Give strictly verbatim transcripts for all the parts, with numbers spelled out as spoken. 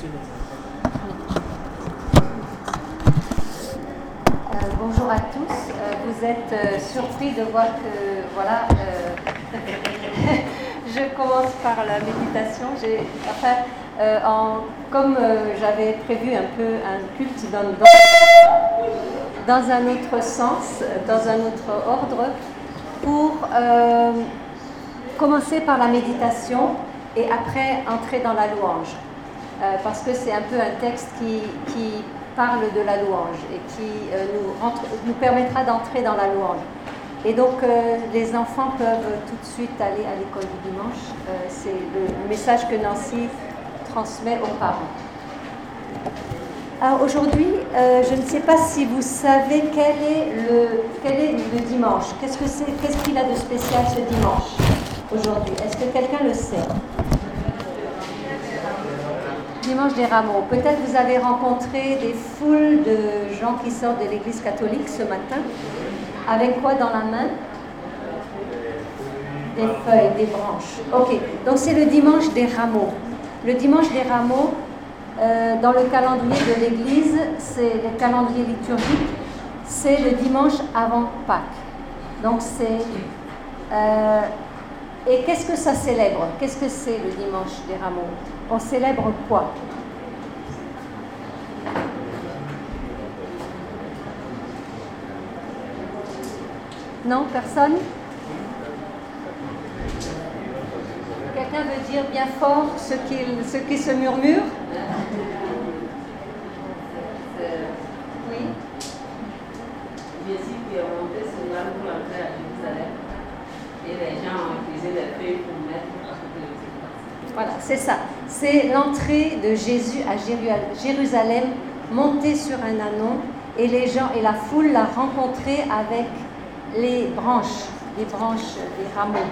Euh, bonjour à tous. Euh, vous êtes euh, surpris de voir que, voilà, euh, je commence par la méditation. J'ai, enfin, euh, en, comme euh, j'avais prévu un peu un culte dans, dans, dans un autre sens, dans un autre ordre, pour euh, commencer par la méditation et après entrer dans la louange. Euh, parce que c'est un peu un texte qui, qui parle de la louange et qui euh, nous, rentre, nous permettra d'entrer dans la louange. Et donc, euh, les enfants peuvent tout de suite aller à l'école du dimanche. Euh, c'est le message que Nancy transmet aux parents. Alors aujourd'hui, euh, je ne sais pas si vous savez quel est le, quel est le dimanche. Qu'est-ce que c'est, qu'est-ce qu'il a de spécial ce dimanche aujourd'hui? Est-ce que quelqu'un le sait? Dimanche des Rameaux. Peut-être vous avez rencontré des foules de gens qui sortent de l'église catholique ce matin. Avec quoi dans la main? Des feuilles, des branches. Ok, donc c'est le dimanche des Rameaux. Le dimanche des Rameaux, euh, dans le calendrier de l'église, c'est le calendrier liturgique, c'est le dimanche avant Pâques. Donc c'est... Euh, et qu'est-ce que ça célèbre? Qu'est-ce que c'est le dimanche des Rameaux? On célèbre quoi? Non, personne? Quelqu'un veut dire bien fort ce qui, ce qui se murmure? Oui. Jésus qui est monté sur l'âne pour entrer à Jérusalem et les gens ont utilisé les feuilles pour mettre à côté de lui. Voilà, c'est ça. C'est l'entrée de Jésus à Jérusalem, monté sur un ânon, et les gens et la foule l'a rencontré avec les branches, les branches, les rameaux.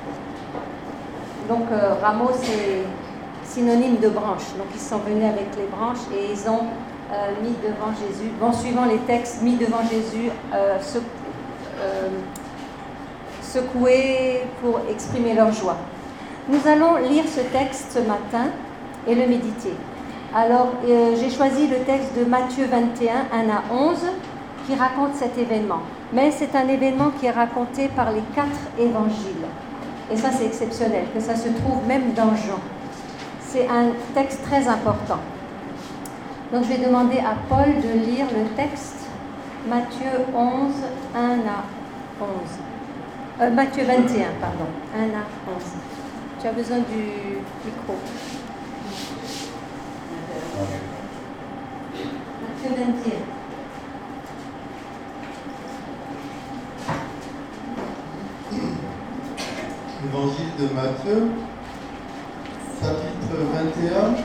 Donc euh, rameaux, c'est synonyme de branches. Donc ils sont venus avec les branches et ils ont euh, mis devant Jésus, bon, suivant les textes, mis devant Jésus, euh, se, euh, secoués pour exprimer leur joie. Nous allons lire ce texte ce matin et le méditer. Alors, euh, j'ai choisi le texte de Matthieu vingt et un, un à onze, qui raconte cet événement. Mais c'est un événement qui est raconté par les quatre évangiles. Et ça, c'est exceptionnel, que ça se trouve même dans Jean. C'est un texte très important. Donc, je vais demander à Paul de lire le texte, Matthieu onze, un à onze. Euh, Matthieu vingt et un, pardon, un à onze. Tu as besoin du micro. Matthieu vingt et un. Évangile de Matthieu, chapitre vingt et un,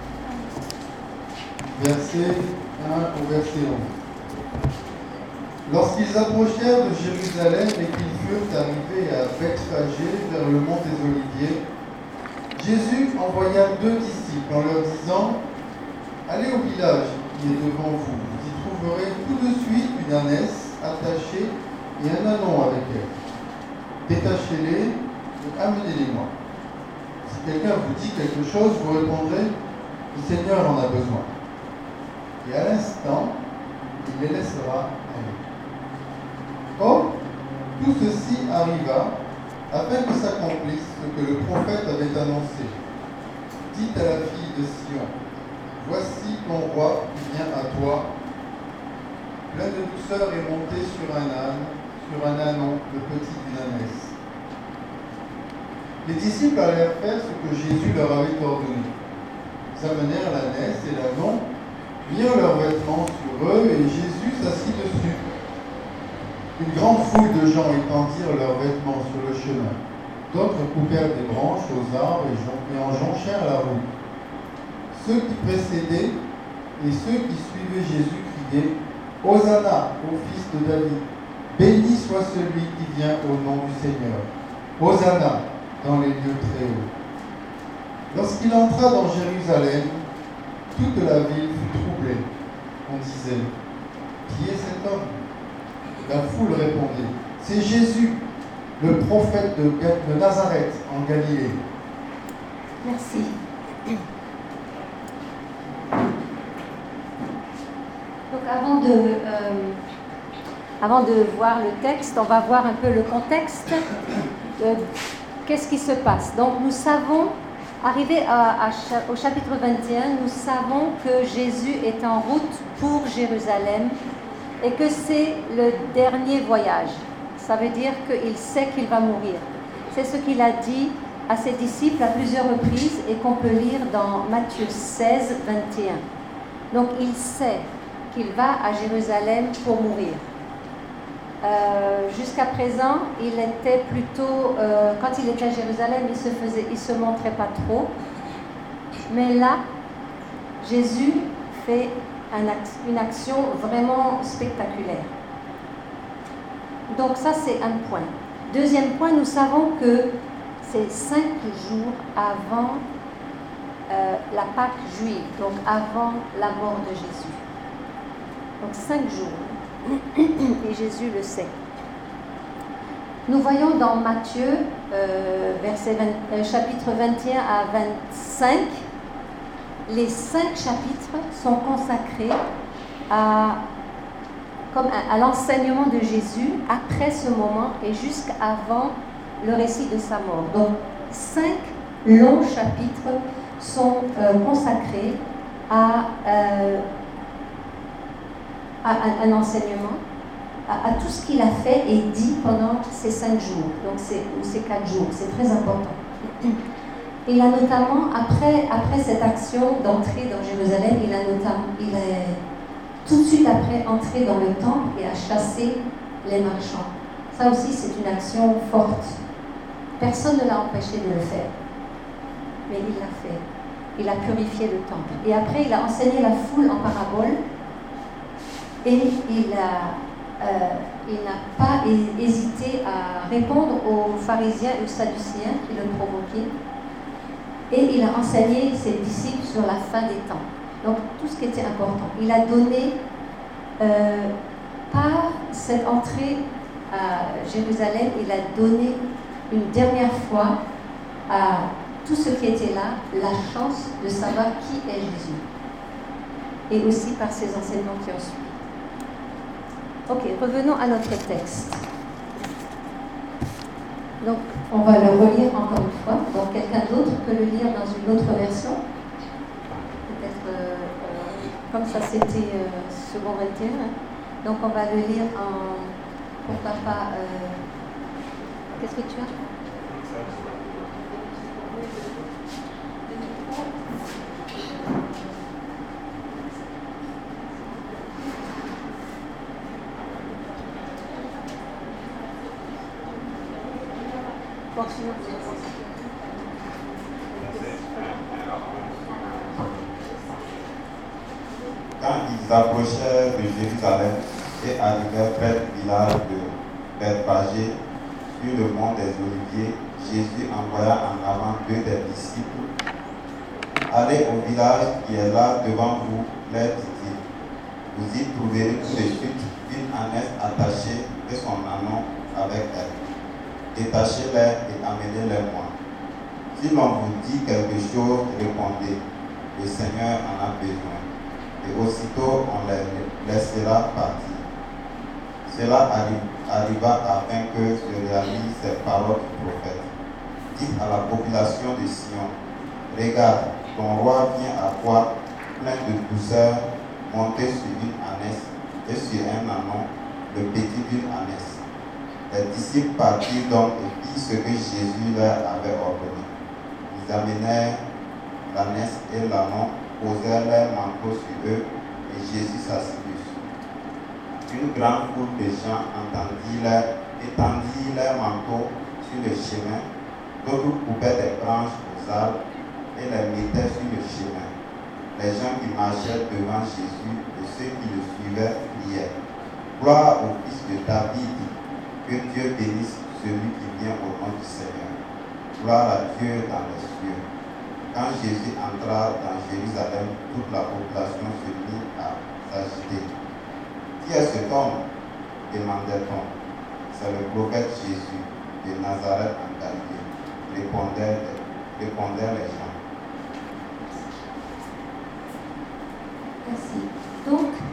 verset un au verset onze. Lorsqu'ils approchèrent de Jérusalem et qu'ils furent arrivés à Bethphagée, vers le mont des Oliviers, Jésus envoya deux disciples en leur disant : « Allez au village qui est devant vous, vous y trouverez tout de suite une ânesse attachée et un ânon avec elle. Détachez-les et amenez-les-moi. Si quelqu'un vous dit quelque chose, vous répondrez : le Seigneur en a besoin. Et à l'instant, il les laissera aller. » Or, tout ceci arriva afin que s'accomplisse ce que le prophète avait annoncé. Dites à la fille de Sion : voici ton roi qui vient à toi, plein de douceur et monté sur un âne, sur un ânon, le petit d'une ânesse. Les disciples allèrent faire ce que Jésus leur avait ordonné. Ils amenèrent l'ânesse et l'ânon, mirent leurs vêtements sur eux et Jésus s'assit dessus. Une grande foule de gens étendirent leurs vêtements sur le chemin. D'autres coupèrent des branches aux arbres et en jonchèrent la route. Ceux qui précédaient et ceux qui suivaient Jésus criaient : Hosanna au fils de David, béni soit celui qui vient au nom du Seigneur. Hosanna dans les lieux très hauts. Lorsqu'il entra dans Jérusalem, toute la ville fut troublée. On disait : qui est cet homme ? La foule répondait : c'est Jésus, le prophète de, de Nazareth en Galilée. Merci. avant de, euh, avant de voir le texte, on va voir un peu le contexte. Euh, qu'est-ce qui se passe? Donc nous savons, arrivé à, à, au chapitre vingt et un, nous savons que Jésus est en route pour Jérusalem et que c'est le dernier voyage. Ça veut dire qu'il sait qu'il va mourir. C'est ce qu'il a dit à ses disciples à plusieurs reprises et qu'on peut lire dans Matthieu seize, vingt et un. Donc il sait qu'il va à Jérusalem pour mourir. Euh, jusqu'à présent, il était plutôt, euh, quand il était à Jérusalem, il se faisait, il se montrait pas trop. Mais là, Jésus fait un, une action vraiment spectaculaire. Donc ça, c'est un point. Deuxième point, nous savons que c'est cinq jours avant euh, la Pâque juive, donc avant la mort de Jésus. Donc cinq jours, et Jésus le sait. Nous voyons dans Matthieu, euh, verset vingt, euh, chapitre vingt et un à vingt-cinq, les cinq chapitres sont consacrés à, comme à, à l'enseignement de Jésus après ce moment et jusqu'avant le récit de sa mort. Donc, cinq longs chapitres sont euh, consacrés à, euh, à un, un enseignement, à, à tout ce qu'il a fait et dit pendant ces cinq jours, donc ces, ou ces quatre jours. C'est très important. Il a notamment, après, après cette action d'entrée dans Jérusalem, il a notamment, il est tout de suite après entré dans le temple et a chassé les marchands. Ça aussi, c'est une action forte. Personne ne l'a empêché de le faire, mais il l'a fait. Il a purifié le temple. Et après, il a enseigné la foule en parabole et il a, euh, il n'a pas hésité à répondre aux pharisiens et aux sadducéens qui le provoquaient. Et il a enseigné ses disciples sur la fin des temps. Donc, tout ce qui était important. Il a donné, euh, par cette entrée à Jérusalem, il a donné une dernière fois à tout ce qui était là la chance de savoir qui est Jésus. Et aussi par ses enseignements qui ont suivi. Ok, revenons à notre texte. Donc, on va le relire encore une fois. Donc, quelqu'un d'autre peut le lire dans une autre version. Peut-être euh, euh, comme ça c'était euh, second vingt et un. Donc, on va le lire en. Pourquoi pas. Euh, Qu'est-ce que tu as? Bon, sinon, Quand ils approchèrent de Jérusalem et arrivèrent près du village de Bethphagée, sur le mont des Oliviers, Jésus envoya en avant deux des disciples. Allez au village qui est là devant vous, leur dit-il. Vous y trouverez tout de suite une ânesse attachée et son ânon avec elle. Détachez-les et amenez-les moi. Si l'on vous dit quelque chose, répondez, le Seigneur en a besoin. Et aussitôt on les laissera partir. Cela arriva afin que se réalisent ces paroles du prophète. Dites à la population de Sion, regarde, ton roi vient à toi, plein de douceur, monté sur une ânesse et sur un ânon, le petit d'une ânesse. Les disciples partirent donc et firent ce que Jésus leur avait ordonné. Ils amenèrent l'ânesse et l'ânon, posèrent leurs manteaux sur eux et Jésus s'assit dessus. Une grande foule de gens entendit leur, étendit leurs manteaux sur le chemin, d'autres coupaient des branches aux arbres et les mettaient sur le chemin. Les gens qui marchaient devant Jésus et ceux qui le suivaient criaient, gloire au Fils de David, que Dieu bénisse celui qui vient au nom du Seigneur. Gloire à Dieu dans les cieux. Quand Jésus entra dans Jérusalem, toute la population se mit à s'agiter. Qui est cet homme? Demandait-on. C'est le prophète Jésus de Nazareth en Galilée, répondaient, répondaient les gens. Merci. Donc, euh,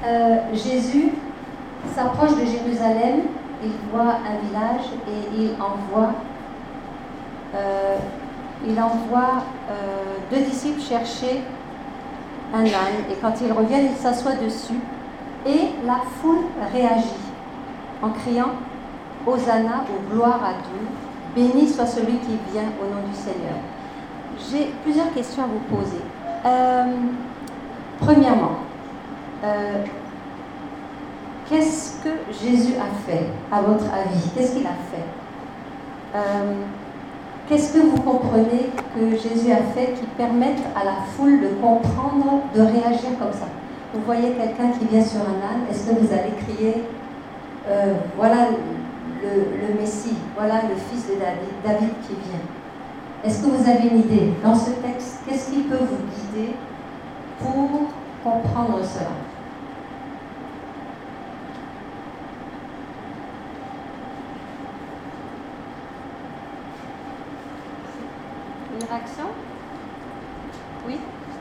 euh, Jésus s'approche de Jérusalem, il voit un village et il envoie, euh, il envoie euh, deux disciples chercher un âne. Et quand ils reviennent, ils s'assoient dessus et la foule réagit en criant « Hosanna ou gloire à Dieu, béni soit celui qui vient au nom du Seigneur ». J'ai plusieurs questions à vous poser. Euh, premièrement, euh, qu'est-ce que Jésus a fait, à votre avis? Qu'est-ce qu'il a fait? euh, Qu'est-ce que vous comprenez que Jésus a fait qui permette à la foule de comprendre, de réagir comme ça? Vous voyez quelqu'un qui vient sur un âne, est-ce que vous allez crier euh, voilà le, le Messie, voilà le fils de David, David qui vient? Est-ce que vous avez une idée dans ce texte? Qu'est-ce qui peut vous guider pour comprendre cela? Une réaction? Oui?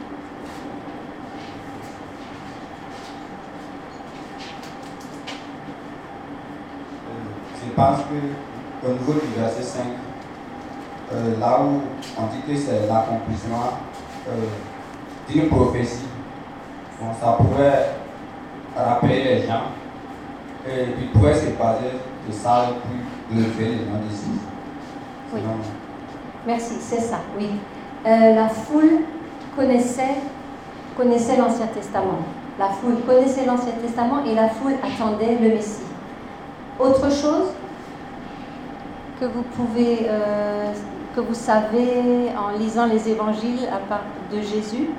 Je pense qu'au niveau du verset cinq, euh, là où on dit que c'est l'accomplissement euh, d'une prophétie, bon, ça pourrait rappeler les gens qu'ils pourraient se baser de ça pour lever les noms de Jésus. Oui. Merci, c'est ça, oui. Euh, la foule connaissait, connaissait l'Ancien Testament. La foule connaissait l'Ancien Testament et la foule attendait le Messie. Autre chose que vous pouvez, euh, que vous savez en lisant les évangiles à part de Jésus?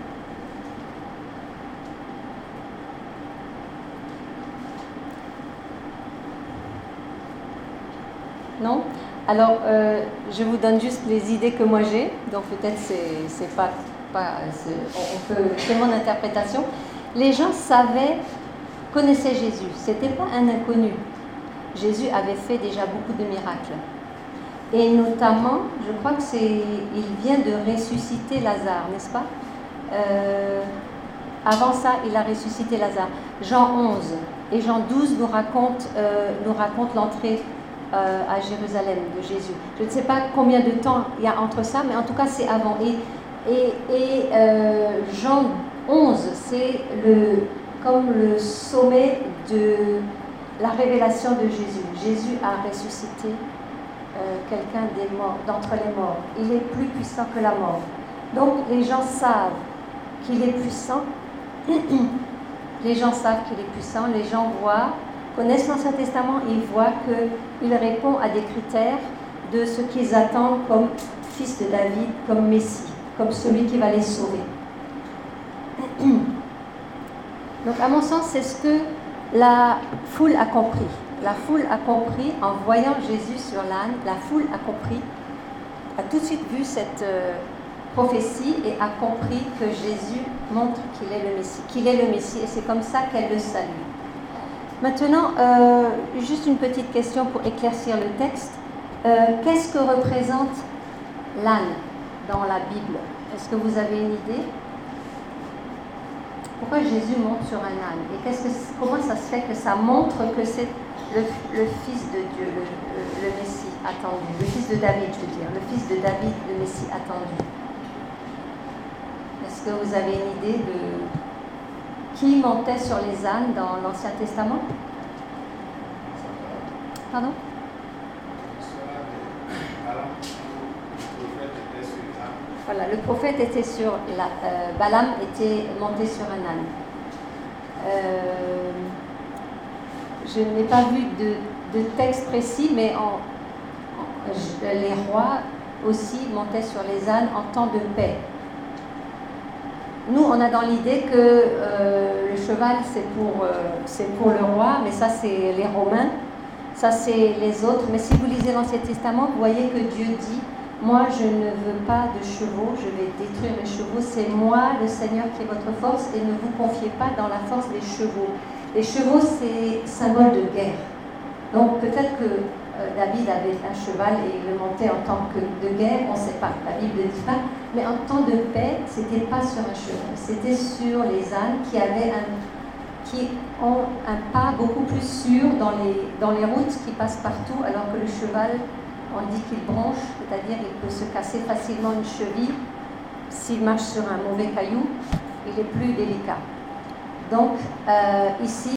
Non? Alors, euh, je vous donne juste les idées que moi j'ai, donc peut-être c'est, c'est pas, pas c'est, on peut, c'est mon interprétation. Les gens savaient, connaissaient Jésus, c'était pas un inconnu. Jésus avait fait déjà beaucoup de miracles. Et notamment, je crois que c'est, il vient de ressusciter Lazare, n'est-ce pas? euh, Avant ça, il a ressuscité Lazare. Jean onze et Jean douze nous racontent, euh, nous racontent l'entrée euh, à Jérusalem de Jésus. Je ne sais pas combien de temps il y a entre ça, mais en tout cas, c'est avant. Et, et, et euh, Jean onze, c'est le, comme le sommet de la révélation de Jésus. Jésus a ressuscité euh, quelqu'un des morts, d'entre les morts. Il est plus puissant que la mort. Donc les gens savent qu'il est puissant. Les gens savent qu'il est puissant. Les gens voient, connaissent l'Ancien Testament, ils voient qu'il répond à des critères de ce qu'ils attendent comme fils de David, comme Messie, comme celui qui va les sauver. Donc à mon sens, c'est ce que la foule a compris. La foule a compris, en voyant Jésus sur l'âne, la foule a compris, a tout de suite vu cette euh, prophétie et a compris que Jésus montre qu'il est le Messie, qu'il est le Messie, et c'est comme ça qu'elle le salue. Maintenant, euh, juste une petite question pour éclaircir le texte. Euh, qu'est-ce que représente l'âne dans la Bible? Est-ce que vous avez une idée? Pourquoi Jésus monte sur un âne? Et qu'est-ce que, comment ça se fait que ça montre que c'est le, le Fils de Dieu, le, le, le Messie attendu, le Fils de David, je veux dire, le Fils de David, le Messie attendu? Est-ce que vous avez une idée de qui montait sur les ânes dans l'Ancien Testament? Pardon? Voilà, le prophète était sur la, euh, Balaam était monté sur un âne. Euh, je n'ai pas vu de, de texte précis, mais en, en, je, les rois aussi montaient sur les ânes en temps de paix. Nous, on a dans l'idée que euh, le cheval, c'est pour, euh, c'est pour le roi, mais ça, c'est les Romains, ça, c'est les autres. Mais si vous lisez l'Ancien Testament, vous voyez que Dieu dit: moi, je ne veux pas de chevaux, je vais détruire les chevaux. C'est moi, le Seigneur, qui est votre force, et ne vous confiez pas dans la force des chevaux. Les chevaux, c'est symbole de guerre. Donc, peut-être que euh, David avait un cheval et il le montait en temps que de guerre, on ne sait pas, la Bible ne dit pas. Mais en temps de paix, ce n'était pas sur un cheval, c'était sur les ânes qui avaient un, qui ont un pas beaucoup plus sûr dans les, dans les routes qui passent partout, alors que le cheval, on dit qu'il bronche, c'est-à-dire qu'il peut se casser facilement une cheville. S'il marche sur un mauvais caillou, il est plus délicat. Donc, euh, ici,